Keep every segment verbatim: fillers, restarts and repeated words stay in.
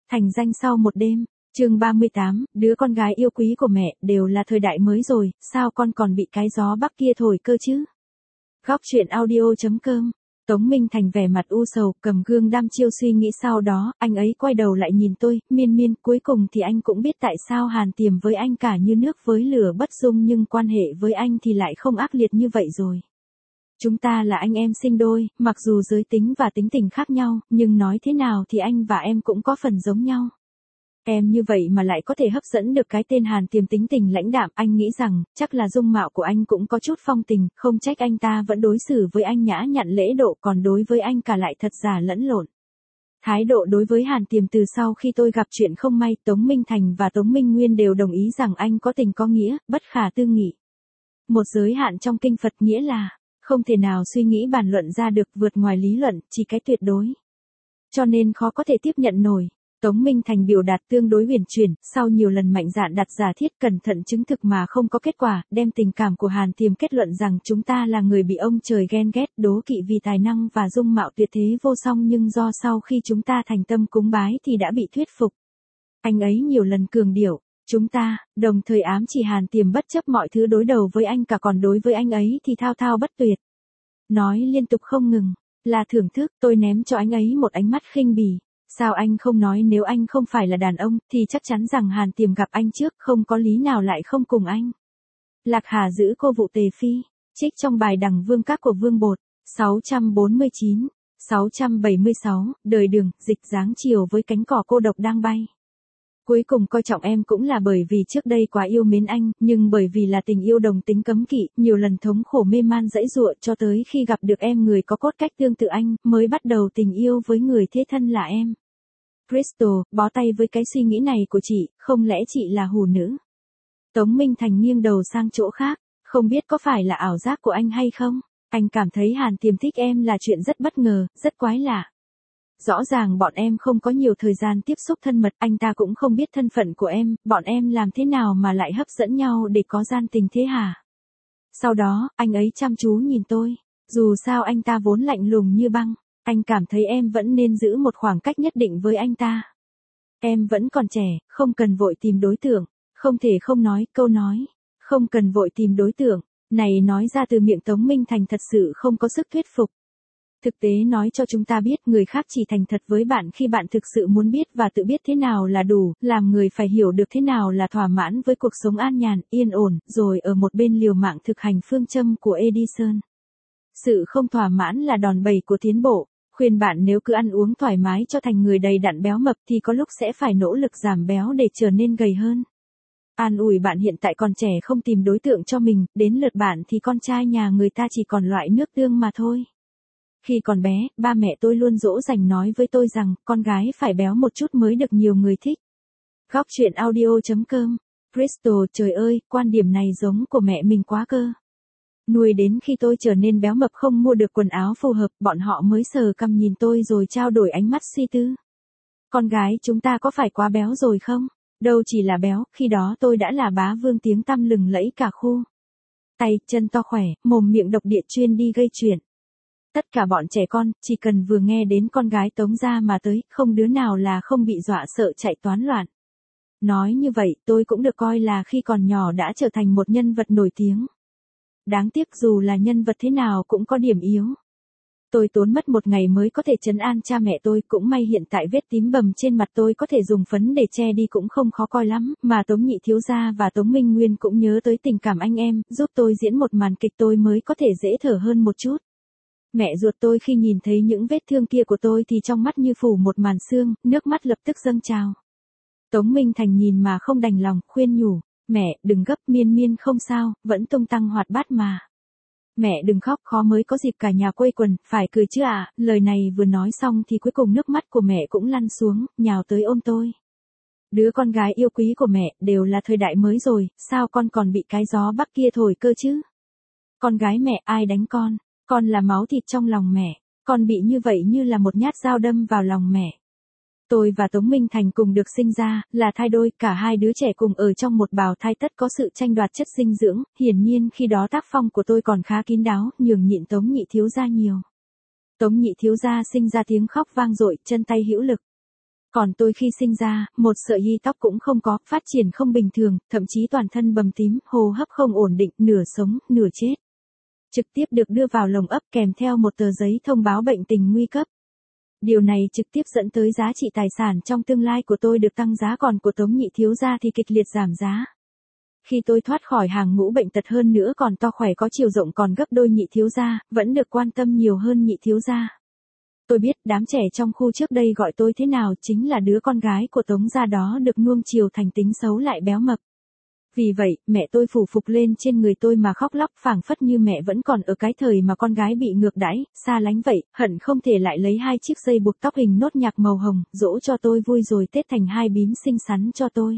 Thành danh sau một đêm, chương ba mươi tám, đứa con gái yêu quý của mẹ, đều là thời đại mới rồi, sao con còn bị cái gió bắc kia thổi cơ chứ? Góc truyện audio.com. Tống Minh Thành vẻ mặt u sầu, cầm gương đăm chiêu suy nghĩ, sau đó, anh ấy quay đầu lại nhìn tôi, Miên Miên, cuối cùng thì anh cũng biết tại sao Hàn Tiềm với anh cả như nước với lửa bất dung, nhưng quan hệ với anh thì lại không ác liệt như vậy rồi. Chúng ta là anh em sinh đôi, mặc dù giới tính và tính tình khác nhau, nhưng nói thế nào thì anh và em cũng có phần giống nhau. Em như vậy mà lại có thể hấp dẫn được cái tên Hàn Tiềm tính tình lãnh đạm, anh nghĩ rằng, chắc là dung mạo của anh cũng có chút phong tình, không trách anh ta vẫn đối xử với anh nhã nhặn lễ độ, còn đối với anh cả lại thật giả lẫn lộn. Thái độ đối với Hàn Tiềm từ sau khi tôi gặp chuyện không may, Tống Minh Thành và Tống Minh Nguyên đều đồng ý rằng anh có tình có nghĩa, bất khả tư nghị. Một giới hạn trong kinh Phật nghĩa là, không thể nào suy nghĩ bàn luận ra được, vượt ngoài lý luận, chỉ cái tuyệt đối. Cho nên khó có thể tiếp nhận nổi. Tống Minh Thành biểu đạt tương đối huyền chuyển, sau nhiều lần mạnh dạn đặt giả thiết cẩn thận chứng thực mà không có kết quả, đem tình cảm của Hàn Tiềm kết luận rằng chúng ta là người bị ông trời ghen ghét, đố kỵ vì tài năng và dung mạo tuyệt thế vô song, nhưng do sau khi chúng ta thành tâm cúng bái thì đã bị thuyết phục. Anh ấy nhiều lần cường điệu, chúng ta, đồng thời ám chỉ Hàn Tiềm bất chấp mọi thứ đối đầu với anh cả, còn đối với anh ấy thì thao thao bất tuyệt. Nói liên tục không ngừng, là thưởng thức. Tôi ném cho anh ấy một ánh mắt khinh bỉ. Sao anh không nói nếu anh không phải là đàn ông, thì chắc chắn rằng Hàn Tiềm gặp anh trước, không có lý nào lại không cùng anh. Lạc Hà giữ cô vụ Tề Phi, trích trong bài Đằng Vương Các của Vương Bột, sáu trăm bốn mươi chín, sáu trăm bảy mươi sáu, đời Đường, dịch dáng chiều với cánh cỏ cô độc đang bay. Cuối cùng coi trọng em cũng là bởi vì trước đây quá yêu mến anh, nhưng bởi vì là tình yêu đồng tính cấm kỵ, nhiều lần thống khổ mê man dãy dụa, cho tới khi gặp được em, người có cốt cách tương tự anh, mới bắt đầu tình yêu với người thế thân là em. Crystal, bó tay với cái suy nghĩ này của chị, không lẽ chị là hủ nữ? Tống Minh Thành nghiêng đầu sang chỗ khác, không biết có phải là ảo giác của anh hay không? Anh cảm thấy Hàn Tiềm thích em là chuyện rất bất ngờ, rất quái lạ. Rõ ràng bọn em không có nhiều thời gian tiếp xúc thân mật, anh ta cũng không biết thân phận của em, bọn em làm thế nào mà lại hấp dẫn nhau để có gian tình thế hả? Sau đó, anh ấy chăm chú nhìn tôi, dù sao anh ta vốn lạnh lùng như băng, anh cảm thấy em vẫn nên giữ một khoảng cách nhất định với anh ta. Em vẫn còn trẻ, không cần vội tìm đối tượng, không thể không nói, câu nói, không cần vội tìm đối tượng, này nói ra từ miệng Tống Minh Thành thật sự không có sức thuyết phục. Thực tế nói cho chúng ta biết, người khác chỉ thành thật với bạn khi bạn thực sự muốn biết và tự biết thế nào là đủ, làm người phải hiểu được thế nào là thỏa mãn với cuộc sống an nhàn, yên ổn, rồi ở một bên liều mạng thực hành phương châm của Edison. Sự không thỏa mãn là đòn bẩy của tiến bộ, khuyên bạn nếu cứ ăn uống thoải mái cho thành người đầy đặn béo mập thì có lúc sẽ phải nỗ lực giảm béo để trở nên gầy hơn. An ủi bạn hiện tại còn trẻ không tìm đối tượng cho mình, đến lượt bạn thì con trai nhà người ta chỉ còn loại nước tương mà thôi. Khi còn bé, ba mẹ tôi luôn dỗ dành nói với tôi rằng, con gái phải béo một chút mới được nhiều người thích. Góc truyện audio.com. Crystal, trời ơi, quan điểm này giống của mẹ mình quá cơ. Nuôi đến khi tôi trở nên béo mập không mua được quần áo phù hợp, bọn họ mới sờ cằm nhìn tôi rồi trao đổi ánh mắt suy tư. Con gái chúng ta có phải quá béo rồi không? Đâu chỉ là béo, khi đó tôi đã là bá vương tiếng tăm lừng lẫy cả khu. Tay, chân to khỏe, mồm miệng độc địa, chuyên đi gây chuyện. Tất cả bọn trẻ con, chỉ cần vừa nghe đến con gái Tống gia mà tới, không đứa nào là không bị dọa sợ chạy toán loạn. Nói như vậy, tôi cũng được coi là khi còn nhỏ đã trở thành một nhân vật nổi tiếng. Đáng tiếc dù là nhân vật thế nào cũng có điểm yếu. Tôi tốn mất một ngày mới có thể trấn an cha mẹ tôi, cũng may hiện tại vết tím bầm trên mặt tôi có thể dùng phấn để che đi cũng không khó coi lắm, mà Tống nhị thiếu gia và Tống Minh Nguyên cũng nhớ tới tình cảm anh em, giúp tôi diễn một màn kịch tôi mới có thể dễ thở hơn một chút. Mẹ ruột tôi khi nhìn thấy những vết thương kia của tôi thì trong mắt như phủ một màn sương, nước mắt lập tức dâng trào. Tống Minh Thành nhìn mà không đành lòng, khuyên nhủ, mẹ, đừng gấp, Miên Miên không sao, vẫn tung tăng hoạt bát mà. Mẹ đừng khóc, khó mới có dịp cả nhà quây quần, phải cười chứ ạ. À? Lời này vừa nói xong thì cuối cùng nước mắt của mẹ cũng lăn xuống, nhào tới ôm tôi. Đứa con gái yêu quý của mẹ, đều là thời đại mới rồi, sao con còn bị cái gió bắc kia thổi cơ chứ? Con gái mẹ, ai đánh con? Con là máu thịt trong lòng mẹ, con bị như vậy như là một nhát dao đâm vào lòng mẹ. Tôi và Tống Minh Thành cùng được sinh ra, là thai đôi, cả hai đứa trẻ cùng ở trong một bào thai, tất có sự tranh đoạt chất dinh dưỡng, hiển nhiên khi đó tác phong của tôi còn khá kín đáo, nhường nhịn Tống nhị thiếu gia nhiều. Tống nhị thiếu gia sinh ra tiếng khóc vang dội, chân tay hữu lực. Còn tôi khi sinh ra, một sợi y tóc cũng không có, phát triển không bình thường, thậm chí toàn thân bầm tím, hô hấp không ổn định, nửa sống, nửa chết. Trực tiếp được đưa vào lồng ấp kèm theo một tờ giấy thông báo bệnh tình nguy cấp. Điều này trực tiếp dẫn tới giá trị tài sản trong tương lai của tôi được tăng giá, còn của Tống nhị thiếu gia thì kịch liệt giảm giá. Khi tôi thoát khỏi hàng ngũ bệnh tật hơn nữa còn to khỏe có chiều rộng còn gấp đôi nhị thiếu gia, vẫn được quan tâm nhiều hơn nhị thiếu gia. Tôi biết đám trẻ trong khu trước đây gọi tôi thế nào, chính là đứa con gái của Tống gia đó được nuông chiều thành tính xấu lại béo mập. Vì vậy, mẹ tôi phủ phục lên trên người tôi mà khóc lóc, phảng phất như mẹ vẫn còn ở cái thời mà con gái bị ngược đãi, xa lánh vậy, hận không thể lại lấy hai chiếc dây buộc tóc hình nốt nhạc màu hồng, dỗ cho tôi vui rồi Tết thành hai bím xinh xắn cho tôi.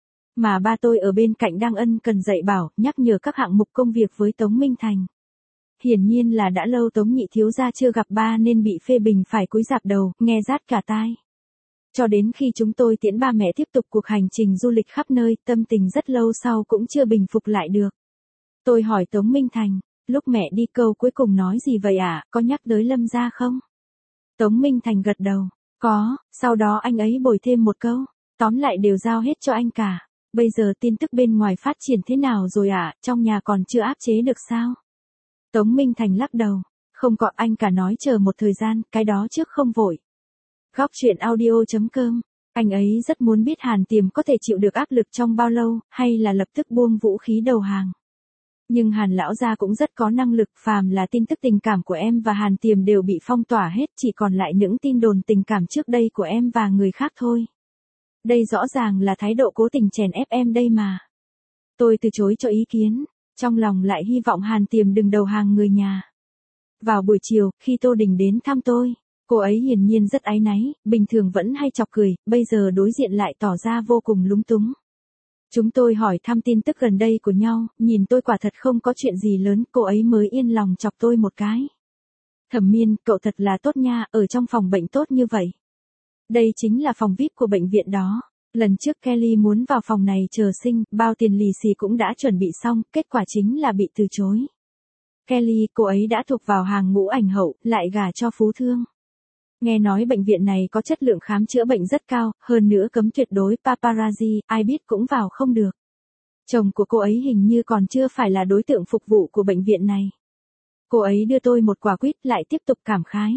Mà ba tôi ở bên cạnh đang ân cần dạy bảo, nhắc nhở các hạng mục công việc với Tống Minh Thành. Hiển nhiên là đã lâu Tống nhị thiếu gia chưa gặp ba nên bị phê bình phải cúi rạp đầu, nghe rát cả tai. Cho đến khi chúng tôi tiễn ba mẹ tiếp tục cuộc hành trình du lịch khắp nơi, tâm tình rất lâu sau cũng chưa bình phục lại được. Tôi hỏi Tống Minh Thành, lúc mẹ đi câu cuối cùng nói gì vậy ạ, à? Có nhắc tới Lâm gia không? Tống Minh Thành gật đầu, có, sau đó anh ấy bồi thêm một câu, tóm lại đều giao hết cho anh cả. Bây giờ tin tức bên ngoài phát triển thế nào rồi ạ, à? Trong nhà còn chưa áp chế được sao? Tống Minh Thành lắc đầu, không có, anh cả nói chờ một thời gian, cái đó trước không vội. Góc truyện audio chấm com, anh ấy rất muốn biết Hàn Tiềm có thể chịu được áp lực trong bao lâu, hay là lập tức buông vũ khí đầu hàng. Nhưng Hàn lão gia cũng rất có năng lực, phàm là tin tức tình cảm của em và Hàn Tiềm đều bị phong tỏa hết, chỉ còn lại những tin đồn tình cảm trước đây của em và người khác thôi. Đây rõ ràng là thái độ cố tình chèn ép em đây mà. Tôi từ chối cho ý kiến, trong lòng lại hy vọng Hàn Tiềm đừng đầu hàng người nhà. Vào buổi chiều, khi Tô Đình đến thăm tôi, cô ấy hiển nhiên rất áy náy, bình thường vẫn hay chọc cười, bây giờ đối diện lại tỏ ra vô cùng lúng túng. Chúng tôi hỏi thăm tin tức gần đây của nhau, nhìn tôi quả thật không có chuyện gì lớn, cô ấy mới yên lòng chọc tôi một cái. Thẩm Miên, cậu thật là tốt nha, ở trong phòng bệnh tốt như vậy. Đây chính là phòng vi ai pi của bệnh viện đó. Lần trước Kelly muốn vào phòng này chờ sinh, bao tiền lì xì cũng đã chuẩn bị xong, kết quả chính là bị từ chối. Kelly, cô ấy đã thuộc vào hàng ngũ ảnh hậu, lại gả cho phú thương. Nghe nói bệnh viện này có chất lượng khám chữa bệnh rất cao, hơn nữa cấm tuyệt đối paparazzi, ai biết cũng vào không được. Chồng của cô ấy hình như còn chưa phải là đối tượng phục vụ của bệnh viện này. Cô ấy đưa tôi một quả quýt lại tiếp tục cảm khái.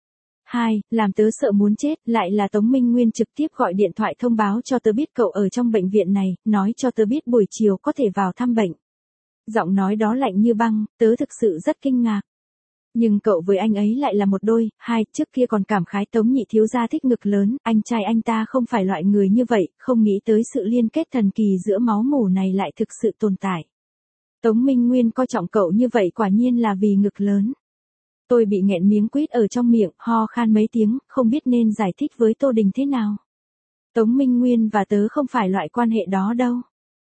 Hai, làm tớ sợ muốn chết, lại là Tống Minh Nguyên trực tiếp gọi điện thoại thông báo cho tớ biết cậu ở trong bệnh viện này, nói cho tớ biết buổi chiều có thể vào thăm bệnh. Giọng nói đó lạnh như băng, tớ thực sự rất kinh ngạc. Nhưng cậu với anh ấy lại là một đôi. Hai, trước kia còn cảm khái Tống nhị thiếu gia thích ngực lớn, anh trai anh ta không phải loại người như vậy, không nghĩ tới sự liên kết thần kỳ giữa máu mủ này lại thực sự tồn tại. Tống Minh Nguyên coi trọng cậu như vậy quả nhiên là vì ngực lớn. Tôi bị nghẹn miếng quýt ở trong miệng, ho khan mấy tiếng, không biết nên giải thích với Tô Đình thế nào. Tống Minh Nguyên và tớ không phải loại quan hệ đó đâu.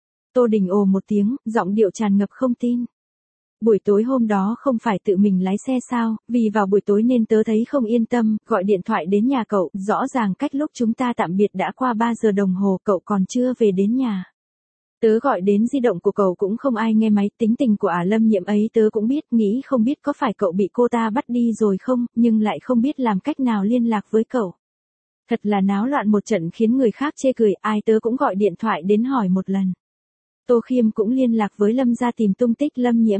Tô Đình ồ một tiếng, giọng điệu tràn ngập không tin. Buổi tối hôm đó không phải tự mình lái xe sao, vì vào buổi tối nên tớ thấy không yên tâm, gọi điện thoại đến nhà cậu, rõ ràng cách lúc chúng ta tạm biệt đã qua ba giờ đồng hồ, cậu còn chưa về đến nhà. Tớ gọi đến di động của cậu cũng không ai nghe máy, tính tình của Ả Lâm Nhiễm ấy tớ cũng biết, nghĩ không biết có phải cậu bị cô ta bắt đi rồi không, nhưng lại không biết làm cách nào liên lạc với cậu. Thật là náo loạn một trận khiến người khác chê cười, ai tớ cũng gọi điện thoại đến hỏi một lần. Tô Khiêm cũng liên lạc với Lâm gia tìm tung tích Lâm Nhiễm.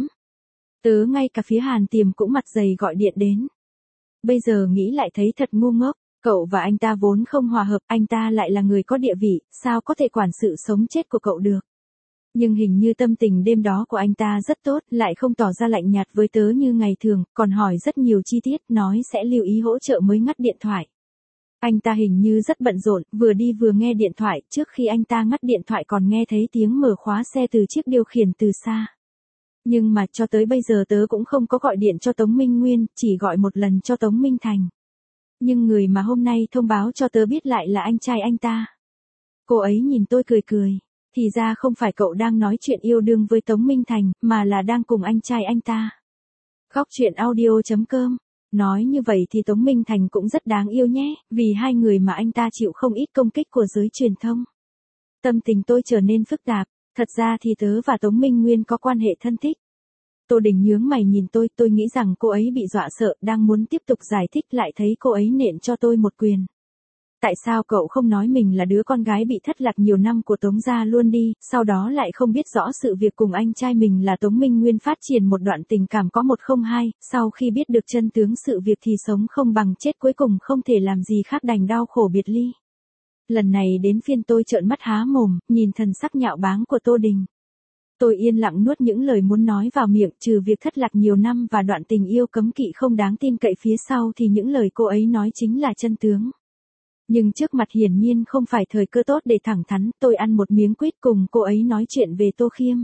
Tớ ngay cả phía Hàn Tiềm cũng mặt dày gọi điện đến. Bây giờ nghĩ lại thấy thật ngu ngốc, cậu và anh ta vốn không hòa hợp, anh ta lại là người có địa vị, sao có thể quản sự sống chết của cậu được. Nhưng hình như tâm tình đêm đó của anh ta rất tốt, lại không tỏ ra lạnh nhạt với tớ như ngày thường, còn hỏi rất nhiều chi tiết, nói sẽ lưu ý hỗ trợ mới ngắt điện thoại. Anh ta hình như rất bận rộn, vừa đi vừa nghe điện thoại, trước khi anh ta ngắt điện thoại còn nghe thấy tiếng mở khóa xe từ chiếc điều khiển từ xa. Nhưng mà cho tới bây giờ tớ cũng không có gọi điện cho Tống Minh Nguyên, chỉ gọi một lần cho Tống Minh Thành. Nhưng người mà hôm nay thông báo cho tớ biết lại là anh trai anh ta. Cô ấy nhìn tôi cười cười, thì ra không phải cậu đang nói chuyện yêu đương với Tống Minh Thành, mà là đang cùng anh trai anh ta. Góc truyện audio chấm com, nói như vậy thì Tống Minh Thành cũng rất đáng yêu nhé, vì hai người mà anh ta chịu không ít công kích của giới truyền thông. Tâm tình tôi trở nên phức tạp. Thật ra thì tớ và Tống Minh Nguyên có quan hệ thân thích. Tô Đình nhướng mày nhìn tôi, tôi nghĩ rằng cô ấy bị dọa sợ, đang muốn tiếp tục giải thích lại thấy cô ấy nện cho tôi một quyền. Tại sao cậu không nói mình là đứa con gái bị thất lạc nhiều năm của Tống gia luôn đi, sau đó lại không biết rõ sự việc cùng anh trai mình là Tống Minh Nguyên phát triển một đoạn tình cảm có một không hai, sau khi biết được chân tướng sự việc thì sống không bằng chết, cuối cùng không thể làm gì khác đành đau khổ biệt ly. Lần này đến phiên tôi trợn mắt há mồm, nhìn thần sắc nhạo báng của Tô Đình. Tôi yên lặng nuốt những lời muốn nói vào miệng, trừ việc thất lạc nhiều năm và đoạn tình yêu cấm kỵ không đáng tin cậy phía sau thì những lời cô ấy nói chính là chân tướng. Nhưng trước mặt hiển nhiên không phải thời cơ tốt để thẳng thắn, tôi ăn một miếng quýt cùng cô ấy nói chuyện về Tô Khiêm.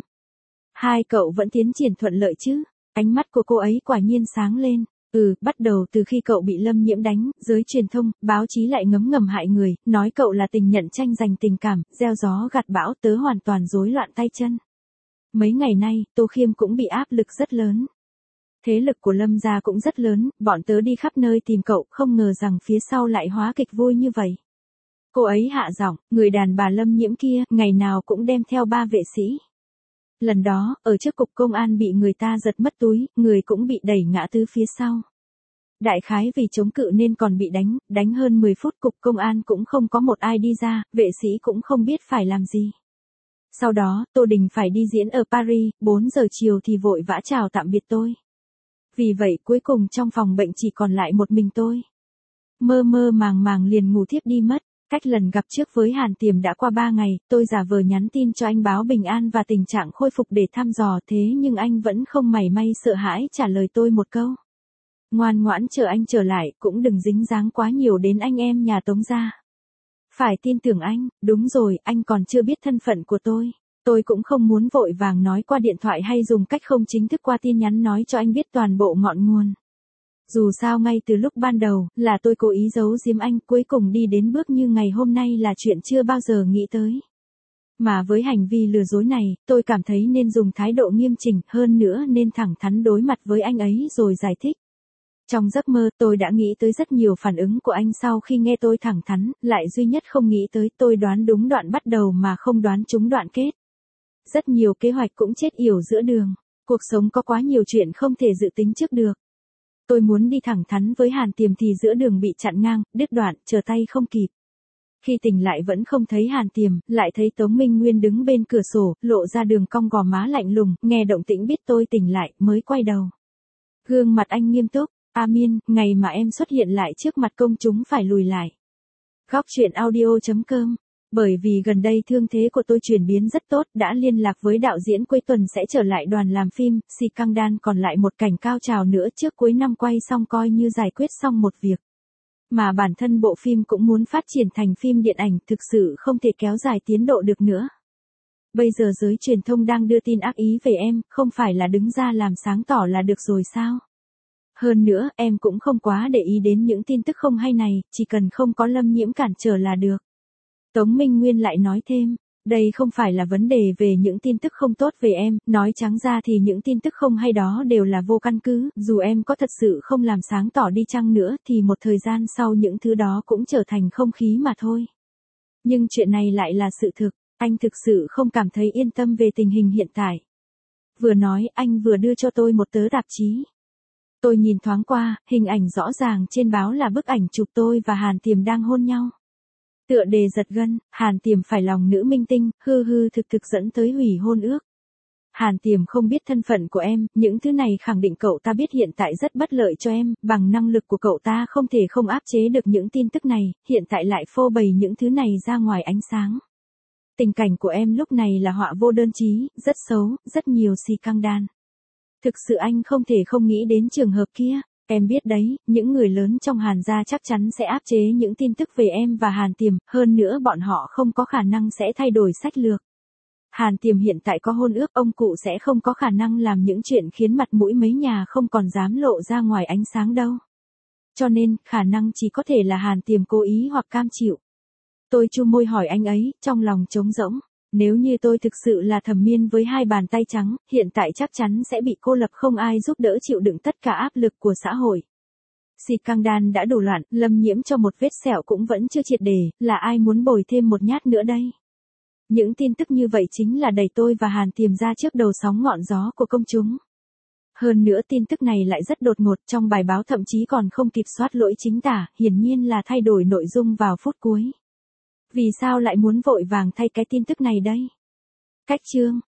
Hai cậu vẫn tiến triển thuận lợi chứ? Ánh mắt của cô ấy quả nhiên sáng lên. Ừ, bắt đầu từ khi cậu bị Lâm Nhiễm đánh, giới truyền thông, báo chí lại ngấm ngầm hại người, nói cậu là tình nhận tranh giành tình cảm, gieo gió gặt bão, tớ hoàn toàn rối loạn tay chân. Mấy ngày nay, Tô Khiêm cũng bị áp lực rất lớn. Thế lực của Lâm gia cũng rất lớn, bọn tớ đi khắp nơi tìm cậu, không ngờ rằng phía sau lại hóa kịch vui như vậy. Cô ấy hạ giọng, người đàn bà Lâm Nhiễm kia, ngày nào cũng đem theo ba vệ sĩ. Lần đó, ở trước cục công an bị người ta giật mất túi, người cũng bị đẩy ngã từ phía sau. Đại khái vì chống cự nên còn bị đánh, đánh hơn mười phút cục công an cũng không có một ai đi ra, vệ sĩ cũng không biết phải làm gì. Sau đó, Tô Đình phải đi diễn ở Paris, bốn giờ chiều thì vội vã chào tạm biệt tôi. Vì vậy cuối cùng trong phòng bệnh chỉ còn lại một mình tôi. Mơ mơ màng màng liền ngủ thiếp đi mất. Cách lần gặp trước với Hàn Tiềm đã qua ba ngày, tôi giả vờ nhắn tin cho anh báo bình an và tình trạng khôi phục để thăm dò, thế nhưng anh vẫn không mảy may sợ hãi trả lời tôi một câu. Ngoan ngoãn chờ anh trở lại, cũng đừng dính dáng quá nhiều đến anh em nhà Tống gia. Phải tin tưởng anh, đúng rồi, anh còn chưa biết thân phận của tôi. Tôi cũng không muốn vội vàng nói qua điện thoại hay dùng cách không chính thức qua tin nhắn nói cho anh biết toàn bộ ngọn nguồn. Dù sao ngay từ lúc ban đầu, là tôi cố ý giấu giếm anh, cuối cùng đi đến bước như ngày hôm nay là chuyện chưa bao giờ nghĩ tới. Mà với hành vi lừa dối này, tôi cảm thấy nên dùng thái độ nghiêm chỉnh, hơn nữa nên thẳng thắn đối mặt với anh ấy rồi giải thích. Trong giấc mơ tôi đã nghĩ tới rất nhiều phản ứng của anh sau khi nghe tôi thẳng thắn, lại duy nhất không nghĩ tới tôi đoán đúng đoạn bắt đầu mà không đoán trúng đoạn kết. Rất nhiều kế hoạch cũng chết yểu giữa đường, cuộc sống có quá nhiều chuyện không thể dự tính trước được. Tôi muốn đi thẳng thắn với Hàn Tiềm thì giữa đường bị chặn ngang, đứt đoạn, trở tay không kịp. Khi tỉnh lại vẫn không thấy Hàn Tiềm, lại thấy Tống Minh Nguyên đứng bên cửa sổ, lộ ra đường cong gò má lạnh lùng, nghe động tĩnh biết tôi tỉnh lại, mới quay đầu. Gương mặt anh nghiêm túc, A Miên, ngày mà em xuất hiện lại trước mặt công chúng phải lùi lại. Góc truyện audio chấm com. Bởi vì gần đây thương thế của tôi chuyển biến rất tốt, đã liên lạc với đạo diễn cuối tuần sẽ trở lại đoàn làm phim, Si Căng Đan còn lại một cảnh cao trào nữa trước cuối năm quay xong coi như giải quyết xong một việc. Mà bản thân bộ phim cũng muốn phát triển thành phim điện ảnh, thực sự không thể kéo dài tiến độ được nữa. Bây giờ giới truyền thông đang đưa tin ác ý về em, không phải là đứng ra làm sáng tỏ là được rồi sao? Hơn nữa, em cũng không quá để ý đến những tin tức không hay này, chỉ cần không có Lâm Nhiễm cản trở là được. Tống Minh Nguyên lại nói thêm, đây không phải là vấn đề về những tin tức không tốt về em, nói trắng ra thì những tin tức không hay đó đều là vô căn cứ, dù em có thật sự không làm sáng tỏ đi chăng nữa thì một thời gian sau những thứ đó cũng trở thành không khí mà thôi. Nhưng chuyện này lại là sự thực, anh thực sự không cảm thấy yên tâm về tình hình hiện tại. Vừa nói anh vừa đưa cho tôi một tớ tạp chí. Tôi nhìn thoáng qua, hình ảnh rõ ràng trên báo là bức ảnh chụp tôi và Hàn Tiềm đang hôn nhau. Tựa đề giật gân, Hàn Tiềm phải lòng nữ minh tinh, hư hư thực thực dẫn tới hủy hôn ước. Hàn Tiềm không biết thân phận của em, những thứ này khẳng định cậu ta biết hiện tại rất bất lợi cho em, bằng năng lực của cậu ta không thể không áp chế được những tin tức này, hiện tại lại phô bày những thứ này ra ngoài ánh sáng. Tình cảnh của em lúc này là họa vô đơn chí, rất xấu, rất nhiều Si Căng Đan. Thực sự anh không thể không nghĩ đến trường hợp kia. Em biết đấy, những người lớn trong Hàn gia chắc chắn sẽ áp chế những tin tức về em và Hàn Tiềm, hơn nữa bọn họ không có khả năng sẽ thay đổi sách lược. Hàn Tiềm hiện tại có hôn ước, ông cụ sẽ không có khả năng làm những chuyện khiến mặt mũi mấy nhà không còn dám lộ ra ngoài ánh sáng đâu. Cho nên, khả năng chỉ có thể là Hàn Tiềm cố ý hoặc cam chịu. Tôi chu môi hỏi anh ấy, trong lòng trống rỗng. Nếu như tôi thực sự là Thẩm Miên với hai bàn tay trắng, hiện tại chắc chắn sẽ bị cô lập, không ai giúp đỡ chịu đựng tất cả áp lực của xã hội. Si Căng Đan đã đủ loạn, Lâm Nhiễm cho một vết sẹo cũng vẫn chưa triệt để, là ai muốn bồi thêm một nhát nữa đây? Những tin tức như vậy chính là đẩy tôi và Hàn Tiềm ra trước đầu sóng ngọn gió của công chúng. Hơn nữa tin tức này lại rất đột ngột, trong bài báo thậm chí còn không kịp soát lỗi chính tả, hiển nhiên là thay đổi nội dung vào phút cuối. Vì sao lại muốn vội vàng thay cái tin tức này đây? Cách chương